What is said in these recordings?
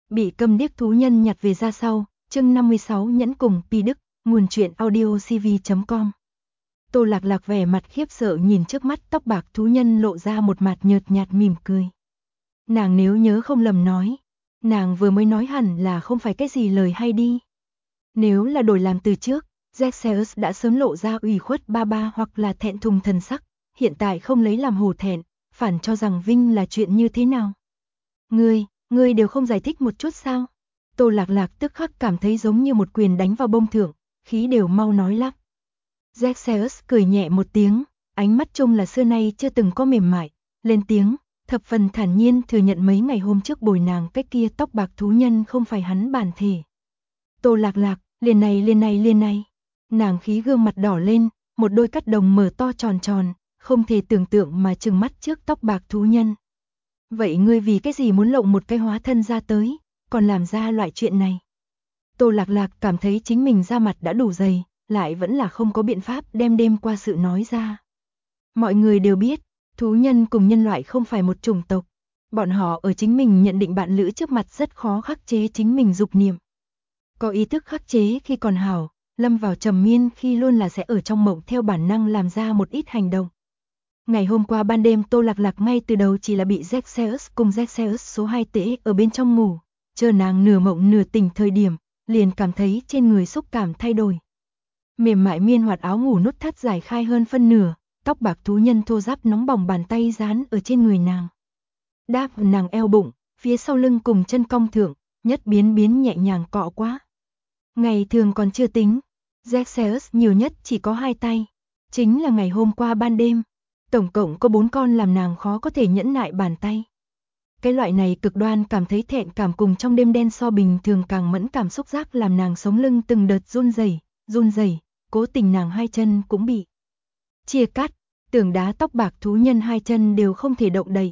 Bị câm điếc thú nhân nhặt về ra sau, chương 56 nhẫn cùng Pi Đức, nguồn truyện audio cv.com. Tô Lạc Lạc vẻ mặt khiếp sợ nhìn trước mắt tóc bạc thú nhân lộ ra một mặt nhợt nhạt mỉm cười. Nàng nếu nhớ không lầm nói, nàng vừa mới nói hẳn là không phải cái gì lời hay đi. Nếu là đổi làm từ trước, Xerxes đã sớm lộ ra ủy khuất ba ba hoặc là thẹn thùng thần sắc, hiện tại không lấy làm hổ thẹn, phản cho rằng Vinh là chuyện như thế nào. Ngươi đều không giải thích một chút sao? Tô Lạc Lạc tức khắc cảm thấy giống như một quyền đánh vào bông thượng, khí đều mau nói lắp. Xerxes cười nhẹ một tiếng, ánh mắt trông là xưa nay chưa từng có mềm mại, lên tiếng, thập phần thản nhiên thừa nhận mấy ngày hôm trước bồi nàng cái kia tóc bạc thú nhân không phải hắn bản thể. Tô Lạc Lạc, liền này. Nàng khí gương mặt đỏ lên, một đôi cắt đồng mở to tròn tròn, không thể tưởng tượng mà trừng mắt trước tóc bạc thú nhân. Vậy ngươi vì cái gì muốn lộng một cái hóa thân ra tới, còn làm ra loại chuyện này? Tô Lạc Lạc cảm thấy chính mình da mặt đã đủ dày, lại vẫn là không có biện pháp đem đêm qua sự nói ra. Mọi người đều biết, thú nhân cùng nhân loại không phải một chủng tộc. Bọn họ ở chính mình nhận định bạn lữ trước mặt rất khó khắc chế chính mình dục niệm. Có ý thức khắc chế khi còn hảo, lâm vào trầm miên khi luôn là sẽ ở trong mộng theo bản năng làm ra một ít hành động. Ngày hôm qua ban đêm Tô Lạc Lạc ngay từ đầu chỉ là bị Xerxes cùng Xerxes số 2 tễ ở bên trong ngủ, chờ nàng nửa mộng nửa tỉnh thời điểm, liền cảm thấy trên người xúc cảm thay đổi. Mềm mại miên hoạt áo ngủ nút thắt giải khai hơn phân nửa, tóc bạc thú nhân thô ráp nóng bỏng bàn tay dán ở trên người nàng. Đáp nàng eo bụng, phía sau lưng cùng chân cong thượng, nhất biến nhẹ nhàng cọ quá. Ngày thường còn chưa tính, Xerxes nhiều nhất chỉ có 2 tay, chính là ngày hôm qua ban đêm. Tổng cộng có 4 con làm nàng khó có thể nhẫn nại bàn tay. Cái loại này cực đoan cảm thấy thẹn cảm cùng trong đêm đen so bình thường càng mẫn cảm xúc giác làm nàng sống lưng từng đợt run rẩy, cố tình nàng hai chân cũng bị chia cắt, tường đá tóc bạc thú nhân hai chân đều không thể động đậy.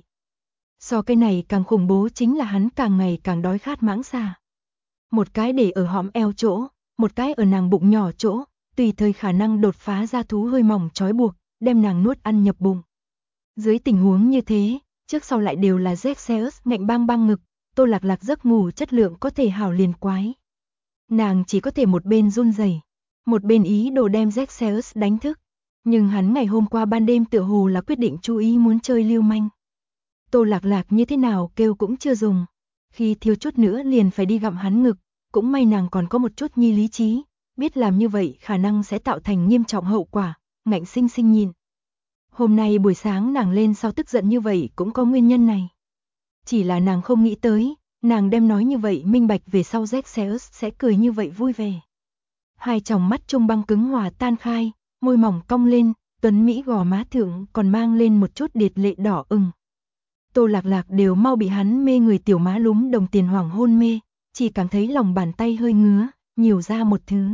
So cái này càng khủng bố chính là hắn càng ngày càng đói khát mãng xà. Một cái để ở hõm eo chỗ, một cái ở nàng bụng nhỏ chỗ, tùy thời khả năng đột phá ra thú hơi mỏng trói buộc, đem nàng nuốt ăn nhập bụng. Dưới tình huống như thế, trước sau lại đều là Xerxes ngạnh bang ngực, Tô Lạc Lạc giấc ngủ chất lượng có thể hảo liền quái. Nàng chỉ có thể một bên run rẩy, một bên ý đồ đem Xerxes đánh thức, nhưng hắn ngày hôm qua ban đêm tựa hồ là quyết định chú ý muốn chơi lưu manh. Tô Lạc Lạc như thế nào kêu cũng chưa dùng, khi thiếu chút nữa liền phải đi gặm hắn ngực, cũng may nàng còn có một chút nhi lý trí, biết làm như vậy khả năng sẽ tạo thành nghiêm trọng hậu quả, ngạnh sinh sinh nhìn. Hôm nay buổi sáng nàng lên sau tức giận như vậy cũng có nguyên nhân này. Chỉ là nàng không nghĩ tới, nàng đem nói như vậy minh bạch về sau Xerxes sẽ cười như vậy vui vẻ. Hai tròng mắt trung băng cứng hòa tan khai, môi mỏng cong lên, tuấn mỹ gò má thượng còn mang lên một chút điệt lệ đỏ ửng. Tô Lạc Lạc đều mau bị hắn mê người tiểu má lúm đồng tiền hoàng hôn mê, chỉ cảm thấy lòng bàn tay hơi ngứa, nhiều ra một thứ.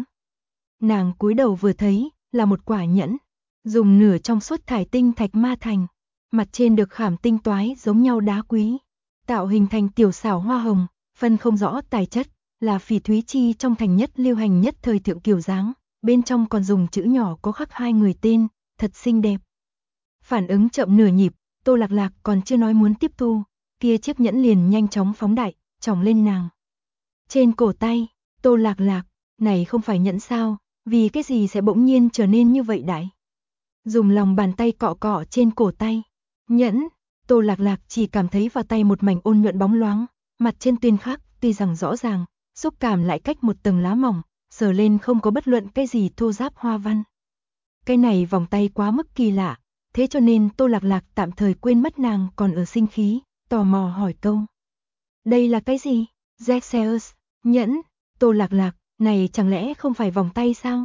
Nàng cúi đầu vừa thấy, là một quả nhẫn, dùng nửa trong suốt thải tinh thạch ma thành, mặt trên được khảm tinh toái giống nhau đá quý, tạo hình thành tiểu xảo hoa hồng, phân không rõ tài chất, là phỉ thúy chi trong thành nhất lưu hành nhất thời thượng kiểu dáng, bên trong còn dùng chữ nhỏ có khắc hai người tên, thật xinh đẹp. Phản ứng chậm nửa nhịp, Tô Lạc Lạc còn chưa nói muốn tiếp thu, kia chiếc nhẫn liền nhanh chóng phóng đại, chỏng lên nàng. Trên cổ tay, Tô Lạc Lạc, này không phải nhẫn sao, vì cái gì sẽ bỗng nhiên trở nên như vậy đại? Dùng lòng bàn tay cọ cọ trên cổ tay. Nhẫn, Tô Lạc Lạc chỉ cảm thấy vào tay một mảnh ôn nhuận bóng loáng, mặt trên tuyên khắc, tuy rằng rõ ràng, xúc cảm lại cách một tầng lá mỏng, sờ lên không có bất luận cái gì thô ráp hoa văn. Cái này vòng tay quá mức kỳ lạ, thế cho nên Tô Lạc Lạc tạm thời quên mất nàng còn ở sinh khí, tò mò hỏi câu. Đây là cái gì? Xerxes, nhẫn, Tô Lạc Lạc, này chẳng lẽ không phải vòng tay sao?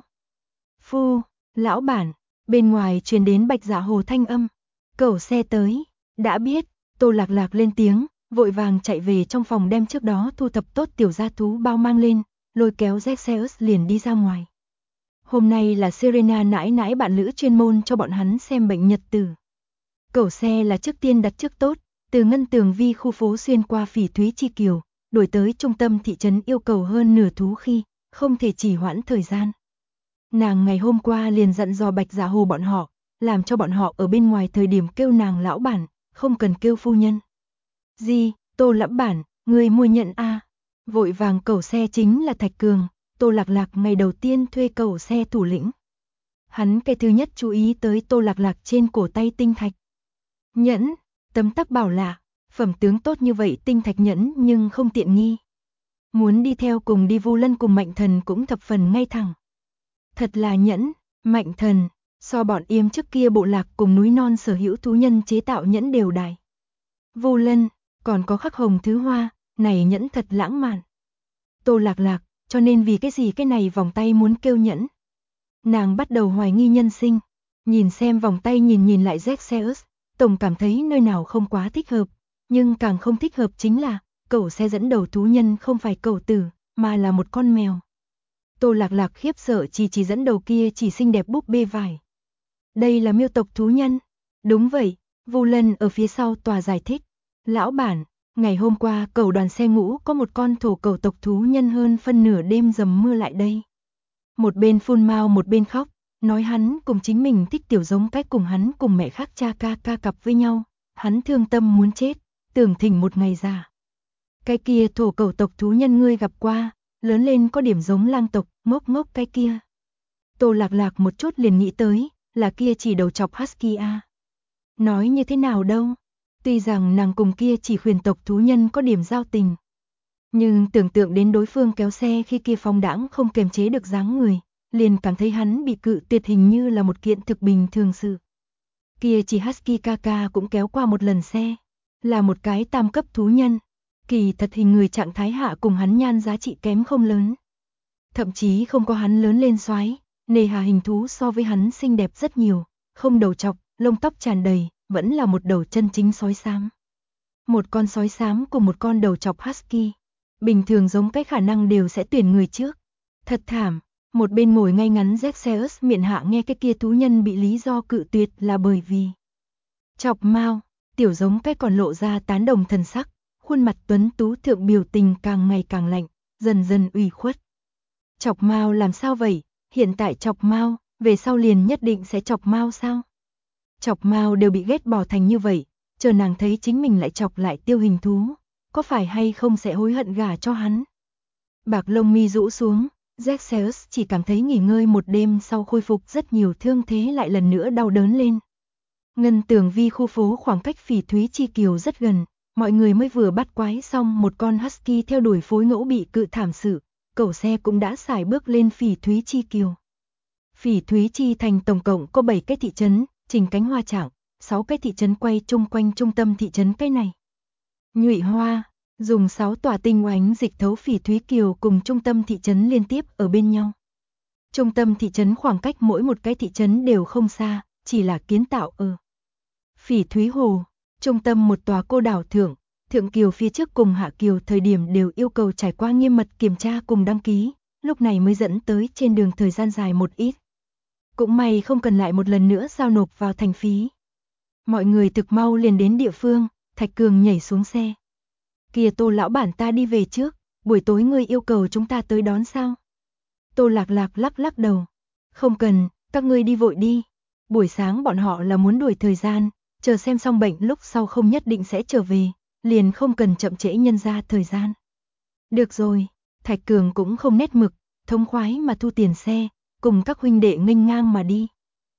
Phu, lão bản. Bên ngoài truyền đến Bạch Dạ Hồ thanh âm. Cẩu xe tới. Đã biết, Tô Lạc Lạc lên tiếng, vội vàng chạy về trong phòng đem trước đó thu thập tốt tiểu gia thú bao mang lên, lôi kéo Xerxes liền đi ra ngoài. Hôm nay là Serena nãi nãi bạn lữ chuyên môn cho bọn hắn xem bệnh nhật tử. Cẩu xe là trước tiên đặt trước tốt, từ Ngân Tường Vi khu phố xuyên qua phỉ thúy chi kiều, đổi tới trung tâm thị trấn yêu cầu hơn nửa thú khi, không thể trì hoãn thời gian. Nàng ngày hôm qua liền dặn dò Bạch Dạ Hồ bọn họ, làm cho bọn họ ở bên ngoài thời điểm kêu nàng lão bản, không cần kêu phu nhân. Gì, Tô lão bản, người mua nhận a? Vội vàng cẩu xe chính là Thạch Cường, Tô Lạc Lạc ngày đầu tiên thuê cẩu xe thủ lĩnh. Hắn cái thứ nhất chú ý tới Tô Lạc Lạc trên cổ tay tinh thạch nhẫn, tấm tắc bảo lạ, phẩm tướng tốt như vậy tinh thạch nhẫn nhưng không tiện nghi. Muốn đi theo cùng đi Vu Lân cùng Mạnh Thần cũng thập phần ngay thẳng. Thật là nhẫn, Mạnh Thần, so bọn Yêm trước kia bộ lạc cùng núi non sở hữu thú nhân chế tạo nhẫn đều đài. Vu Lân, còn có khắc hồng thứ hoa, này nhẫn thật lãng mạn. Tô Lạc Lạc, cho nên vì cái gì cái này vòng tay muốn kêu nhẫn. Nàng bắt đầu hoài nghi nhân sinh, nhìn xem vòng tay nhìn lại Zexeus, tổng cảm thấy nơi nào không quá thích hợp, nhưng càng không thích hợp chính là, cẩu xe dẫn đầu thú nhân không phải cẩu tử, mà là một con mèo. Tô Lạc Lạc khiếp sợ chỉ dẫn đầu kia chỉ xinh đẹp búp bê vải. Đây là miêu tộc thú nhân. Đúng vậy, Vu Lân ở phía sau tòa giải thích. Lão bản, ngày hôm qua cẩu đoàn xe ngũ có một con thổ cẩu tộc thú nhân hơn phân nửa đêm dầm mưa lại đây. Một bên phun mao một bên khóc, nói hắn cùng chính mình thích tiểu giống cách cùng hắn cùng mẹ khác cha ca cặp với nhau, hắn thương tâm muốn chết, tưởng thỉnh một ngày già. Cái kia thổ cẩu tộc thú nhân ngươi gặp qua, lớn lên có điểm giống lang tộc, ngốc cái kia. Tô Lạc Lạc một chút liền nghĩ tới, là kia chỉ đầu chọc Husky a. Nói như thế nào đâu, tuy rằng nàng cùng kia chỉ khuyển tộc thú nhân có điểm giao tình. Nhưng tưởng tượng đến đối phương kéo xe khi kia phóng đãng không kiềm chế được dáng người, liền cảm thấy hắn bị cự tuyệt hình như là một kiện thực bình thường sự. Kia chỉ Husky ca cũng kéo qua một lần xe, là một cái tam cấp thú nhân, kỳ thật hình người trạng thái hạ cùng hắn nhan giá trị kém không lớn. Thậm chí không có hắn lớn lên xoái, nề hà hình thú so với hắn xinh đẹp rất nhiều, không đầu trọc, lông tóc tràn đầy, vẫn là một đầu chân chính sói xám. Một con sói xám cùng một con đầu trọc Husky, bình thường giống cái khả năng đều sẽ tuyển người trước. Thật thảm, một bên ngồi ngay ngắn Zexeus miệng hạ nghe cái kia thú nhân bị lý do cự tuyệt là bởi vì chọc mao, tiểu giống cái còn lộ ra tán đồng thần sắc, khuôn mặt tuấn tú thượng biểu tình càng ngày càng lạnh, dần dần ủy khuất. Chọc mao làm sao vậy? Hiện tại chọc mao, về sau liền nhất định sẽ chọc mao sao? Chọc mao đều bị ghét bỏ thành như vậy, chờ nàng thấy chính mình lại chọc lại tiêu hình thú, có phải hay không sẽ hối hận gả cho hắn? Bạc lông mi rũ xuống, Zexeus chỉ cảm thấy nghỉ ngơi một đêm sau khôi phục rất nhiều thương thế lại lần nữa đau đớn lên. Ngân Tường Vi khu phố khoảng cách Phỉ Thúy Chi Kiều rất gần, mọi người mới vừa bắt quái xong một con Husky theo đuổi phối ngẫu bị cự thảm sự, cẩu xe cũng đã xài bước lên Phỉ Thúy Chi Kiều. Phỉ Thúy Chi thành tổng cộng có 7 cái thị trấn, Trình Cánh Hoa Trạng, 6 cái thị trấn quay chung quanh trung tâm thị trấn cái này. Nhụy Hoa, dùng 6 tòa tinh oánh dịch thấu Phỉ Thúy Kiều cùng trung tâm thị trấn liên tiếp ở bên nhau. Trung tâm thị trấn khoảng cách mỗi một cái thị trấn đều không xa, chỉ là kiến tạo ở Phỉ Thúy Hồ, trung tâm một tòa cô đảo thượng kiều phía trước cùng hạ kiều thời điểm đều yêu cầu trải qua nghiêm mật kiểm tra cùng đăng ký, lúc này mới dẫn tới trên đường thời gian dài một ít. Cũng may không cần lại một lần nữa giao nộp vào thành phí. Mọi người thực mau liền đến địa phương, Thạch Cường nhảy xuống xe. Kìa Tô lão bản ta đi về trước, buổi tối ngươi yêu cầu chúng ta tới đón sao? Tô Lạc Lạc lắc đầu. Không cần, các ngươi đi vội đi. Buổi sáng bọn họ là muốn đuổi thời gian, chờ xem xong bệnh lúc sau không nhất định sẽ trở về, liền không cần chậm trễ nhân ra thời gian. Được rồi, Thạch Cường cũng không nét mực, thống khoái mà thu tiền xe, cùng các huynh đệ nghênh ngang mà đi.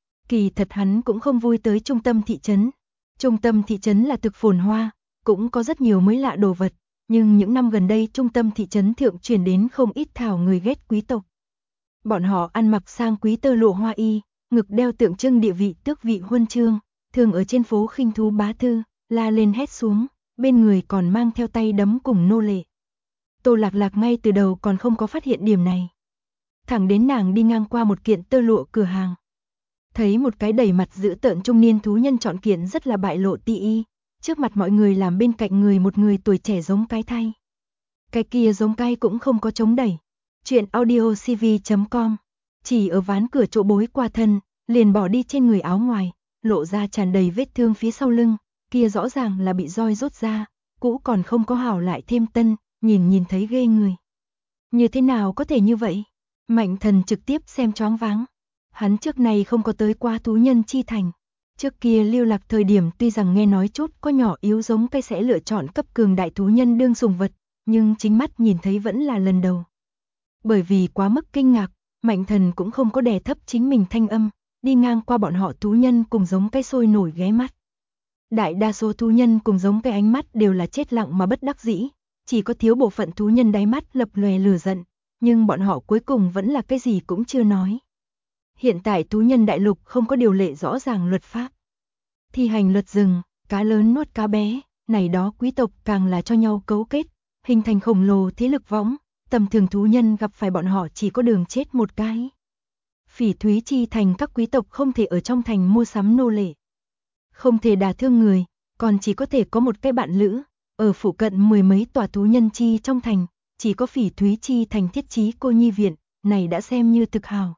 Kỳ thật hắn cũng không vui tới trung tâm thị trấn. Trung tâm thị trấn là thực phồn hoa, cũng có rất nhiều mới lạ đồ vật, nhưng những năm gần đây trung tâm thị trấn thượng truyền đến không ít thảo người ghét quý tộc. Bọn họ ăn mặc sang quý tơ lụa hoa y, ngực đeo tượng trưng địa vị tước vị huân chương, thường ở trên phố khinh thú bá thư, la lên hét xuống, bên người còn mang theo tay đấm cùng nô lệ. Tô Lạc Lạc ngay từ đầu còn không có phát hiện điểm này. Thẳng đến nàng đi ngang qua một kiện tơ lụa cửa hàng. Thấy một cái đầy mặt dữ tợn trung niên thú nhân chọn kiện rất là bại lộ tị y, trước mặt mọi người làm bên cạnh người một người tuổi trẻ giống cái thay. Cái kia giống cái cũng không có chống đẩy. Chuyện audiocv.com, chỉ ở ván cửa chỗ bối qua thân, liền bỏ đi trên người áo ngoài, lộ ra tràn đầy vết thương phía sau lưng, kia rõ ràng là bị roi rốt ra, cũ còn không có hảo lại thêm tân, nhìn thấy ghê người. Như thế nào có thể như vậy? Mạnh Thần trực tiếp xem choáng váng. Hắn trước này không có tới qua thú nhân chi thành. Trước kia lưu lạc thời điểm tuy rằng nghe nói chút có nhỏ yếu giống cái sẽ lựa chọn cấp cường đại thú nhân đương sùng vật, nhưng chính mắt nhìn thấy vẫn là lần đầu. Bởi vì quá mức kinh ngạc, Mạnh Thần cũng không có đè thấp chính mình thanh âm, đi ngang qua bọn họ thú nhân cùng giống cái sôi nổi ghé mắt. Đại đa số thú nhân cùng giống cái ánh mắt đều là chết lặng mà bất đắc dĩ, chỉ có thiếu bộ phận thú nhân đáy mắt lập lòe lửa giận, nhưng bọn họ cuối cùng vẫn là cái gì cũng chưa nói. Hiện tại thú nhân đại lục không có điều lệ rõ ràng luật pháp. Thi hành luật rừng, cá lớn nuốt cá bé, này đó quý tộc càng là cho nhau cấu kết, hình thành khổng lồ thế lực võng, tầm thường thú nhân gặp phải bọn họ chỉ có đường chết một cái. Phỉ Thúy Chi thành các quý tộc không thể ở trong thành mua sắm nô lệ, không thể đả thương người, còn chỉ có thể có một cái bạn lữ. Ở phụ cận mười mấy tòa thú nhân chi trong thành, chỉ có Phỉ Thúy Chi thành thiết trí cô nhi viện, này đã xem như thực hào.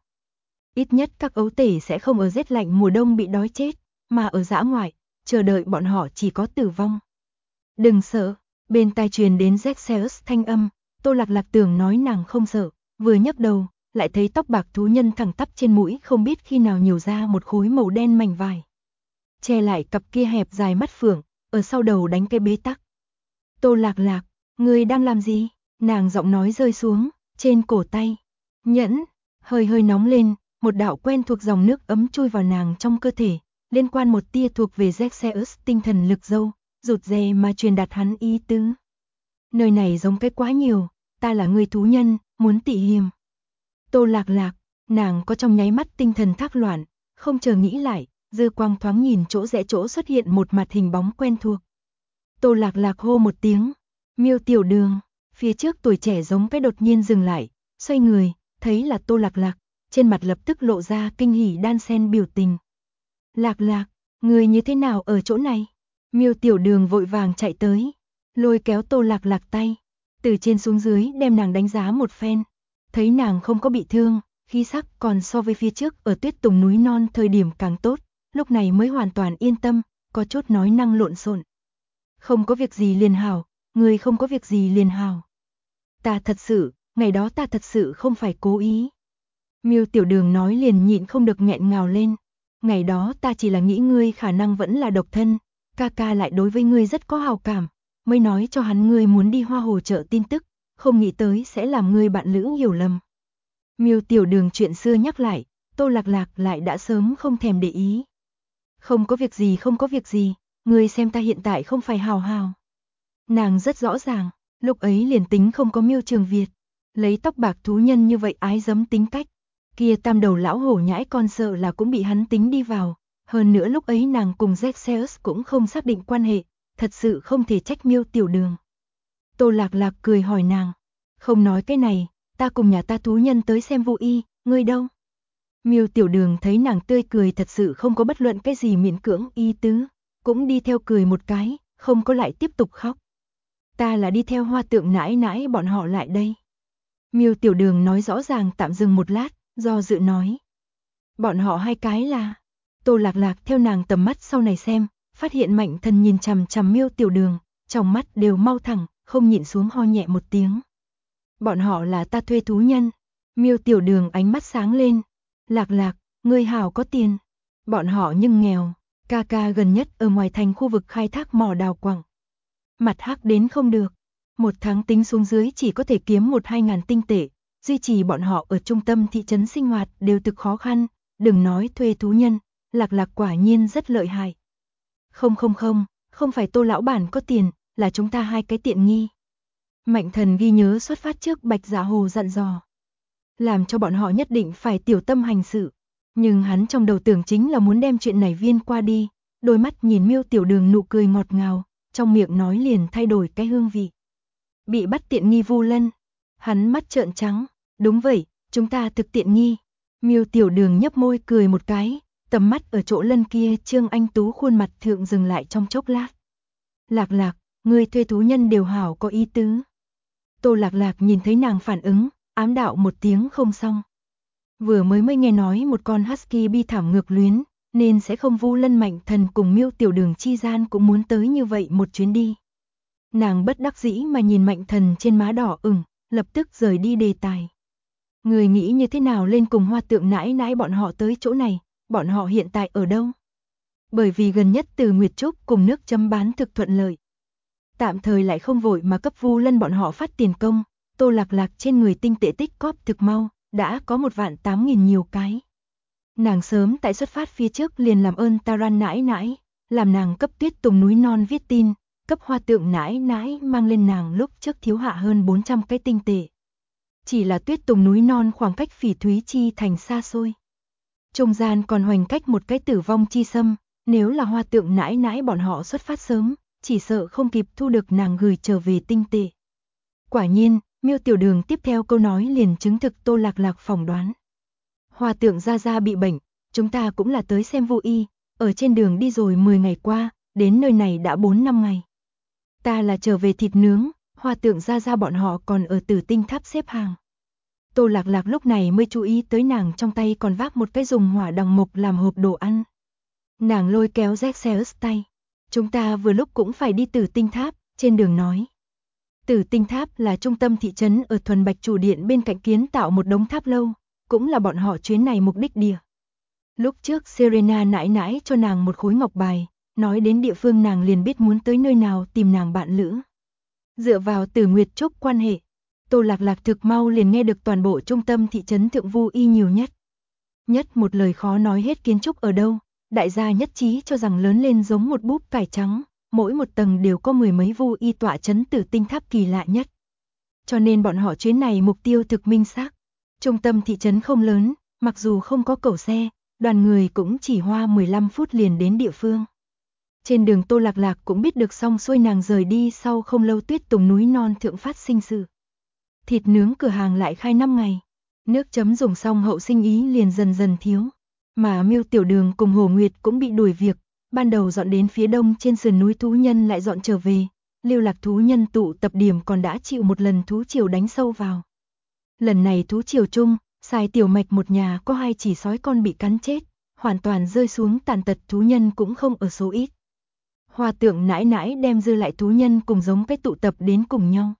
Ít nhất các ấu tể sẽ không ở rét lạnh mùa đông bị đói chết, mà ở dã ngoại, chờ đợi bọn họ chỉ có tử vong. Đừng sợ, bên tai truyền đến Zexeus thanh âm, Tô Lạc Lạc tưởng nói nàng không sợ, vừa nhấc đầu, lại thấy tóc bạc thú nhân thẳng tắp trên mũi không biết khi nào nhiều ra một khối màu đen mảnh vải. Che lại cặp kia hẹp dài mắt phượng, ở sau đầu đánh cái bế tắc. Tô Lạc Lạc, ngươi đang làm gì? Nàng giọng nói rơi xuống, trên cổ tay. Nhẫn, hơi hơi nóng lên, một đạo quen thuộc dòng nước ấm chui vào nàng trong cơ thể, liên quan một tia thuộc về Zexeus tinh thần lực dâu, rụt rè mà truyền đạt hắn ý tứ. Nơi này giống cái quá nhiều, ta là người thú nhân, muốn tị hiềm. Tô Lạc Lạc, nàng có trong nháy mắt tinh thần thác loạn, không chờ nghĩ lại, dư quang thoáng nhìn chỗ rẽ chỗ xuất hiện một mặt hình bóng quen thuộc. Tô Lạc Lạc hô một tiếng, Miêu Tiểu Đường, phía trước tuổi trẻ giống cái đột nhiên dừng lại, xoay người, thấy là Tô Lạc Lạc, trên mặt lập tức lộ ra kinh hỉ đan xen biểu tình. Lạc Lạc, người như thế nào ở chỗ này? Miêu Tiểu Đường vội vàng chạy tới, lôi kéo Tô Lạc Lạc tay, từ trên xuống dưới đem nàng đánh giá một phen, thấy nàng không có bị thương, khí sắc còn so với phía trước ở Tuyết Tùng núi non thời điểm càng tốt, lúc này mới hoàn toàn yên tâm, có chút nói năng lộn xộn. Không có việc gì liền hảo, người không có việc gì liền hảo. Ta thật sự, ngày đó ta thật sự không phải cố ý. Miêu Tiểu Đường nói liền nhịn không được nghẹn ngào lên. Ngày đó ta chỉ là nghĩ ngươi khả năng vẫn là độc thân, ca ca lại đối với ngươi rất có hào cảm, mới nói cho hắn ngươi muốn đi Hoa Hồ chợ tin tức, không nghĩ tới sẽ làm ngươi bạn lữ hiểu lầm. Miêu Tiểu Đường chuyện xưa nhắc lại, Tô Lạc Lạc lại đã sớm không thèm để ý. Không có việc gì không có việc gì, ngươi xem ta hiện tại không phải hào hào. Nàng rất rõ ràng, lúc ấy liền tính không có Miêu Trường Việt, lấy tóc bạc thú nhân như vậy ái giấm tính cách, kia tam đầu lão hổ nhãi con sợ là cũng bị hắn tính đi vào, hơn nữa lúc ấy nàng cùng Zexeus cũng không xác định quan hệ, thật sự không thể trách Miêu Tiểu Đường. Tô Lạc Lạc cười hỏi nàng, không nói cái này, ta cùng nhà ta thú nhân tới xem Vu Y, ngươi đâu? Miêu Tiểu Đường thấy nàng tươi cười thật sự không có bất luận cái gì miễn cưỡng ý tứ, cũng đi theo cười một cái, không có lại tiếp tục khóc. Ta là đi theo Hoa Tượng nãi nãi bọn họ lại đây. Miêu Tiểu Đường nói rõ ràng tạm dừng một lát, do dự nói. Bọn họ hai cái là... Tô Lạc Lạc theo nàng tầm mắt sau này xem, phát hiện Mạnh Thần nhìn chằm chằm Miêu Tiểu Đường, trong mắt đều mau thẳng, không nhịn xuống ho nhẹ một tiếng. Bọn họ là ta thuê thú nhân. Miêu Tiểu Đường ánh mắt sáng lên. Lạc Lạc, ngươi hảo có tiền. Bọn họ nhưng nghèo, ca ca gần nhất ở ngoài thành khu vực khai thác mỏ đào quặng. Mặt hắc đến không được, một tháng tính xuống dưới chỉ có thể kiếm 1-2 ngàn tinh tệ, duy trì bọn họ ở trung tâm thị trấn sinh hoạt đều thực khó khăn, đừng nói thuê thú nhân, Lạc Lạc quả nhiên rất lợi hại. Không phải Tô lão bản có tiền, là chúng ta hai cái tiện nghi. Mạnh Thần ghi nhớ xuất phát trước Bạch Dạ Hồ dặn dò, làm cho bọn họ nhất định phải tiểu tâm hành sự, nhưng hắn trong đầu tưởng chính là muốn đem chuyện này viên qua đi, đôi mắt nhìn Miêu Tiểu Đường nụ cười ngọt ngào, trong miệng nói liền thay đổi cái hương vị. Bị bắt tiện nghi Vu Lân, hắn mắt trợn trắng, đúng vậy, chúng ta thực tiện nghi. Miêu Tiểu Đường nhấp môi cười một cái, tầm mắt ở chỗ Lân kia Trương Anh Tú khuôn mặt thượng dừng lại trong chốc lát. Lạc Lạc, người thuê thú nhân đều hảo có ý tứ. Tô Lạc Lạc nhìn thấy nàng phản ứng, ám đạo một tiếng không xong. Vừa mới nghe nói một con husky bi thảm ngược luyến, nên sẽ không Vu Lân Mạnh Thần cùng Miêu Tiểu Đường chi gian cũng muốn tới như vậy một chuyến đi. Nàng bất đắc dĩ mà nhìn Mạnh Thần trên má đỏ ửng, lập tức rời đi đề tài. Người nghĩ như thế nào lên cùng Hoa Tượng nãi nãi bọn họ tới chỗ này, bọn họ hiện tại ở đâu? Bởi vì gần nhất từ Nguyệt Trúc cùng nước chấm bán thực thuận lợi. tạm thời lại không vội mà cấp Vu Lân bọn họ phát tiền công. Tô Lạc Lạc trên người tinh tệ tích cóp thực mau, đã có 1.800.000 nhiều cái. Nàng sớm tại xuất phát phía trước liền làm ơn Taran nãi nãi, làm nàng cấp Tuyết Tùng núi non viết tin, cấp Hoa Tượng nãi nãi mang lên nàng lúc trước thiếu hạ hơn 400 cái tinh tệ. Chỉ là Tuyết Tùng núi non khoảng cách Phỉ Thúy Chi thành xa xôi. Trung gian còn hoành cách một cái Tử Vong Chi Sâm, nếu là Hoa Tượng nãi nãi bọn họ xuất phát sớm, chỉ sợ không kịp thu được nàng gửi trở về tinh tệ. Quả nhiên, Miêu Tiểu Đường tiếp theo câu nói liền chứng thực Tô Lạc Lạc phỏng đoán. Hoa Tượng gia gia bị bệnh, chúng ta cũng là tới xem Vu y, ở trên đường đi rồi 10 ngày qua, đến nơi này đã 4-5 ngày. Ta là trở về thịt nướng, Hoa Tượng gia gia bọn họ còn ở Tử Tinh Tháp xếp hàng. Tô Lạc Lạc lúc này mới chú ý tới nàng trong tay còn vác một cái dùng hỏa đằng mộc làm hộp đồ ăn. Nàng lôi kéo Zexeus tay. Chúng ta vừa lúc cũng phải đi Tử Tinh Tháp, trên đường nói. Tử Tinh Tháp là trung tâm thị trấn ở Thuần Bạch Chủ Điện bên cạnh kiến tạo một đống tháp lâu, cũng là bọn họ chuyến này mục đích địa. Lúc trước Serena nãi nãi cho nàng một khối ngọc bài, nói đến địa phương nàng liền biết muốn tới nơi nào tìm nàng bạn lữ. Dựa vào Tử Nguyệt Trúc quan hệ, Tô Lạc Lạc thực mau liền nghe được toàn bộ trung tâm thị trấn Thượng Vu y nhiều nhất. Nhất một lời khó nói hết kiến trúc ở đâu, đại gia nhất trí cho rằng lớn lên giống một búp cải trắng, mỗi một tầng đều có 10 mấy Vu y tọa trấn Tử Tinh Tháp kỳ lạ nhất. Cho nên bọn họ chuyến này mục tiêu thực minh xác. Trung tâm thị trấn không lớn, mặc dù không có cẩu xe, đoàn người cũng chỉ hoa 15 phút liền đến địa phương. Trên đường Tô Lạc Lạc cũng biết được xong xuôi nàng rời đi sau không lâu Tuyết Tùng núi non thượng phát sinh sự. Thịt nướng cửa hàng lại khai 5 ngày, nước chấm dùng xong hậu sinh ý liền dần dần thiếu. Mà Miêu Tiểu Đường cùng Hồ Nguyệt cũng bị đuổi việc, ban đầu dọn đến phía đông trên sườn núi thú nhân lại dọn trở về, Lưu Lạc thú nhân tụ tập điểm còn đã chịu một lần thú triều đánh sâu vào. Lần này thú triều chung, Sài Tiểu Mạch một nhà có 2 chỉ sói con bị cắn chết, hoàn toàn rơi xuống tàn tật thú nhân cũng không ở số ít. Hoa Tượng nãi nãi đem dư lại thú nhân cùng giống cái tụ tập đến cùng nhau.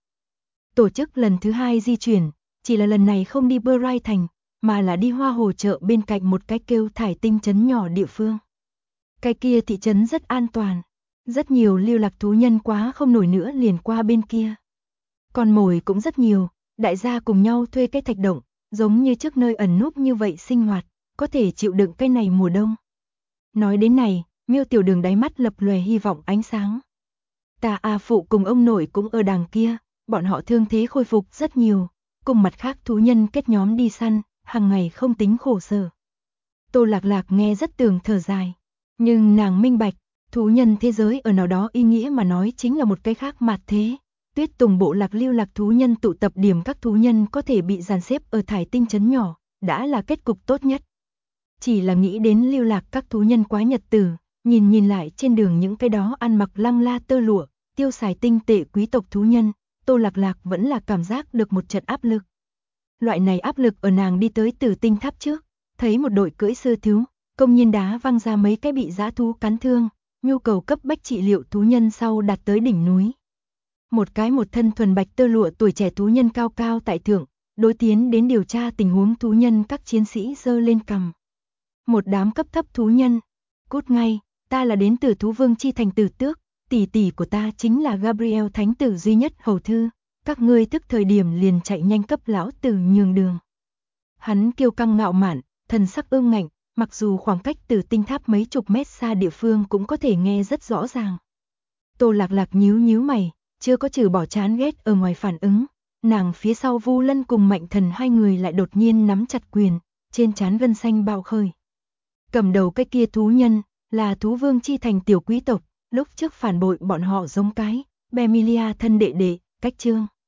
Tổ chức lần thứ 2 di chuyển, chỉ là lần này không đi Bơ Rai Thành, mà là đi Hoa Hồ chợ bên cạnh một cái kêu Thải Tinh trấn nhỏ địa phương. Cái kia thị trấn rất an toàn, rất nhiều Lưu Lạc thú nhân quá không nổi nữa liền qua bên kia. Con mồi cũng rất nhiều, đại gia cùng nhau thuê cái thạch động, giống như trước nơi ẩn núp như vậy sinh hoạt, có thể chịu đựng cái này mùa đông. Nói đến này, Miêu Tiểu Đường đáy mắt lập lòe hy vọng ánh sáng. Ta A phụ cùng ông nội cũng ở đằng kia, bọn họ thương thế khôi phục rất nhiều, cùng mặt khác thú nhân kết nhóm đi săn, hàng ngày không tính khổ sở. Tô Lạc Lạc nghe rất tường thở dài, nhưng nàng minh bạch, thú nhân thế giới ở nào đó ý nghĩa mà nói chính là một cái khác mạt thế. Tuyết Tùng bộ lạc Lưu Lạc thú nhân tụ tập điểm các thú nhân có thể bị dàn xếp ở Thải Tinh trấn nhỏ, đã là kết cục tốt nhất. Chỉ là nghĩ đến Lưu Lạc các thú nhân quá nhật tử, nhìn lại trên đường những cái đó ăn mặc lăng la tơ lụa, tiêu xài tinh tệ quý tộc thú nhân, Tô Lạc Lạc vẫn là cảm giác được một trận áp lực. Loại này áp lực ở nàng đi tới Tử Tinh Tháp trước, thấy một đội cưỡi sư thú, công nhiên đá văng ra mấy cái bị dã thú cắn thương, nhu cầu cấp bách trị liệu thú nhân sau đạt tới đỉnh núi. Một thân thuần bạch tơ lụa tuổi trẻ thú nhân cao cao tại thượng, đối tiến đến điều tra tình huống thú nhân các chiến sĩ giơ lên cằm. Một đám cấp thấp thú nhân, cút ngay, ta là đến từ Thú Vương Chi thành Tử Tước, tỷ tỷ của ta chính là Gabriel thánh tử duy nhất hầu thư, các ngươi tức thời điểm liền chạy nhanh cấp lão tử nhường đường. Hắn kiêu căng ngạo mạn, thần sắc ương ngạnh, mặc dù khoảng cách Tử Tinh Tháp mấy chục mét xa địa phương cũng có thể nghe rất rõ ràng. Tô Lạc Lạc nhíu mày, chưa có trừ bỏ chán ghét ở ngoài phản ứng, nàng phía sau Vu Lân cùng Mạnh Thần hai người lại đột nhiên nắm chặt quyền, trên trán gân xanh bạo khởi. Cầm đầu cái kia thú nhân, là Thú Vương Chi thành tiểu quý tộc, lúc trước phản bội bọn họ giống cái, Bemilia thân đệ đệ, cách chương.